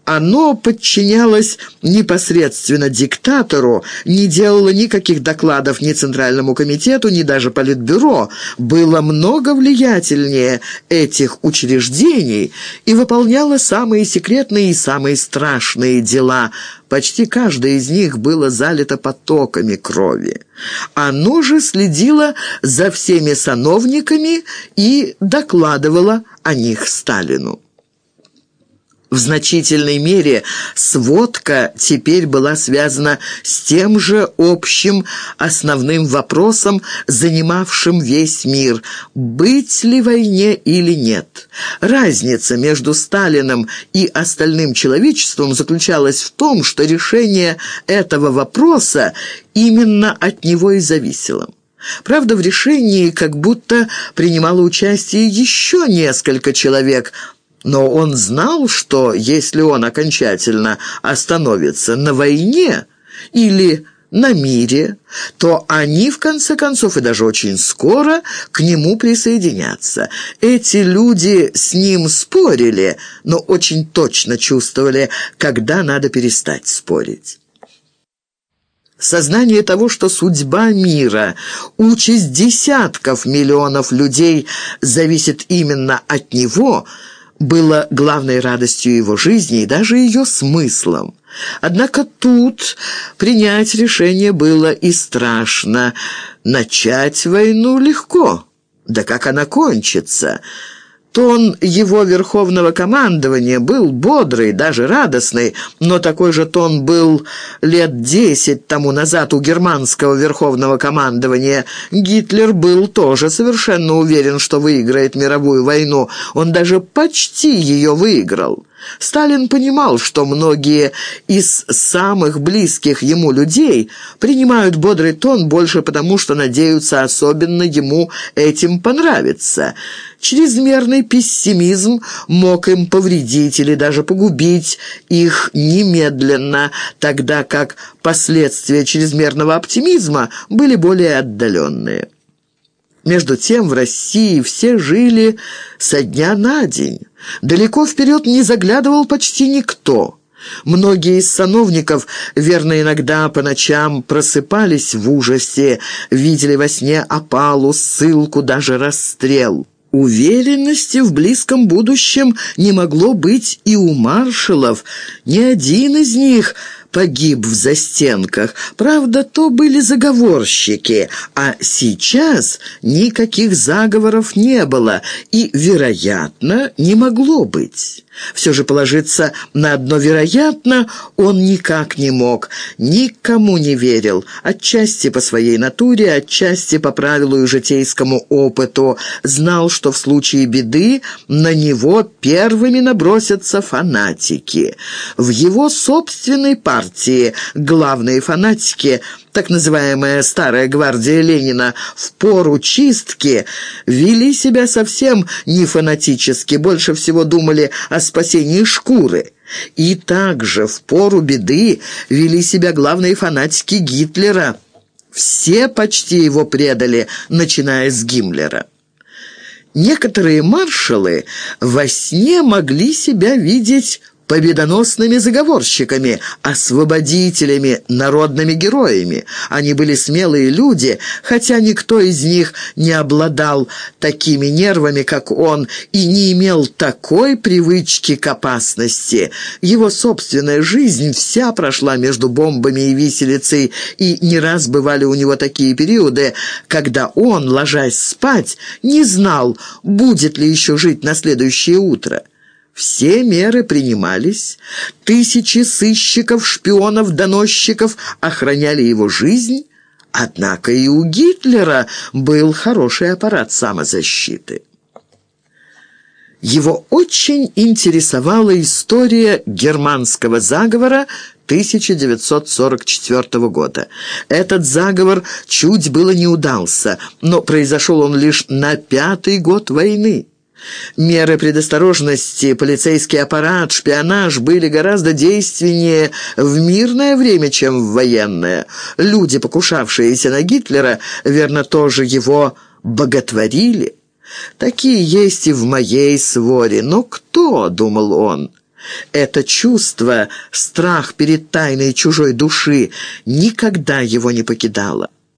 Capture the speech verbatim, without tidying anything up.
Оно подчинялось непосредственно диктатору, не делало никаких докладов ни Центральному комитету, ни даже Политбюро, было много влиятельнее этих учреждений и выполняло самые секретные и самые страшные дела. Почти каждое из них было залито потоками крови. Оно же следило за всеми сановниками и докладывало о них Сталину. В значительной мере сводка теперь была связана с тем же общим основным вопросом, занимавшим весь мир – быть ли войне или нет. Разница между Сталиным и остальным человечеством заключалась в том, что решение этого вопроса именно от него и зависело. Правда, в решении как будто принимало участие еще несколько человек – но он знал, что если он окончательно остановится на войне или на мире, то они, в конце концов, и даже очень скоро к нему присоединятся. Эти люди с ним спорили, но очень точно чувствовали, когда надо перестать спорить. Сознание того, что судьба мира, участь десятков миллионов людей зависит именно от него – было главной радостью его жизни и даже ее смыслом. Однако тут принять решение было и страшно. Начать войну легко. Да как она кончится? Тон его верховного командования был бодрый, даже радостный, но такой же тон был лет десять тому назад у германского верховного командования. Гитлер был тоже совершенно уверен, что выиграет мировую войну. Он даже почти ее выиграл. Сталин понимал, что многие из самых близких ему людей принимают бодрый тон больше потому, что надеются особенно ему этим понравиться. Чрезмерный пессимизм мог им повредить или даже погубить их немедленно, тогда как последствия чрезмерного оптимизма были более отдаленные. Между тем в России все жили со дня на день. Далеко вперед не заглядывал почти никто. Многие из сановников, верно, иногда по ночам просыпались в ужасе, видели во сне опалу, ссылку, даже расстрел. Уверенности в близком будущем не могло быть и у маршалов. Ни один из них погиб в застенках. Правда, то были заговорщики, а сейчас никаких заговоров не было и, вероятно, не могло быть. Все же положиться на одно «вероятно» он никак не мог, никому не верил, отчасти по своей натуре, отчасти по правилу и житейскому опыту, знал, что в случае беды на него первыми набросятся фанатики. В его собственной партии главные фанатики, так называемая «старая гвардия Ленина», в пору чистки вели себя совсем не фанатически, больше всего думали о спасении шкуры. И также в пору беды вели себя главные фанатики Гитлера. Все почти его предали, начиная с Гиммлера. Некоторые маршалы во сне могли себя видеть победоносными заговорщиками, освободителями, народными героями. Они были смелые люди, хотя никто из них не обладал такими нервами, как он, и не имел такой привычки к опасности. Его собственная жизнь вся прошла между бомбами и виселицей, и не раз бывали у него такие периоды, когда он, ложась спать, не знал, будет ли еще жить на следующее утро. Все меры принимались, тысячи сыщиков, шпионов, доносчиков охраняли его жизнь, однако и у Гитлера был хороший аппарат самозащиты. Его очень интересовала история германского заговора тысяча девятьсот сорок четвёртого года. Этот заговор чуть было не удался, но произошел он лишь на пятый год войны. Меры предосторожности, полицейский аппарат, шпионаж были гораздо действеннее в мирное время, чем в военное. Люди, покушавшиеся на Гитлера, верно, тоже его боготворили. Такие есть и в моей своре. Но кто, думал он, Это чувство, страх перед тайной чужой души, никогда его не покидало.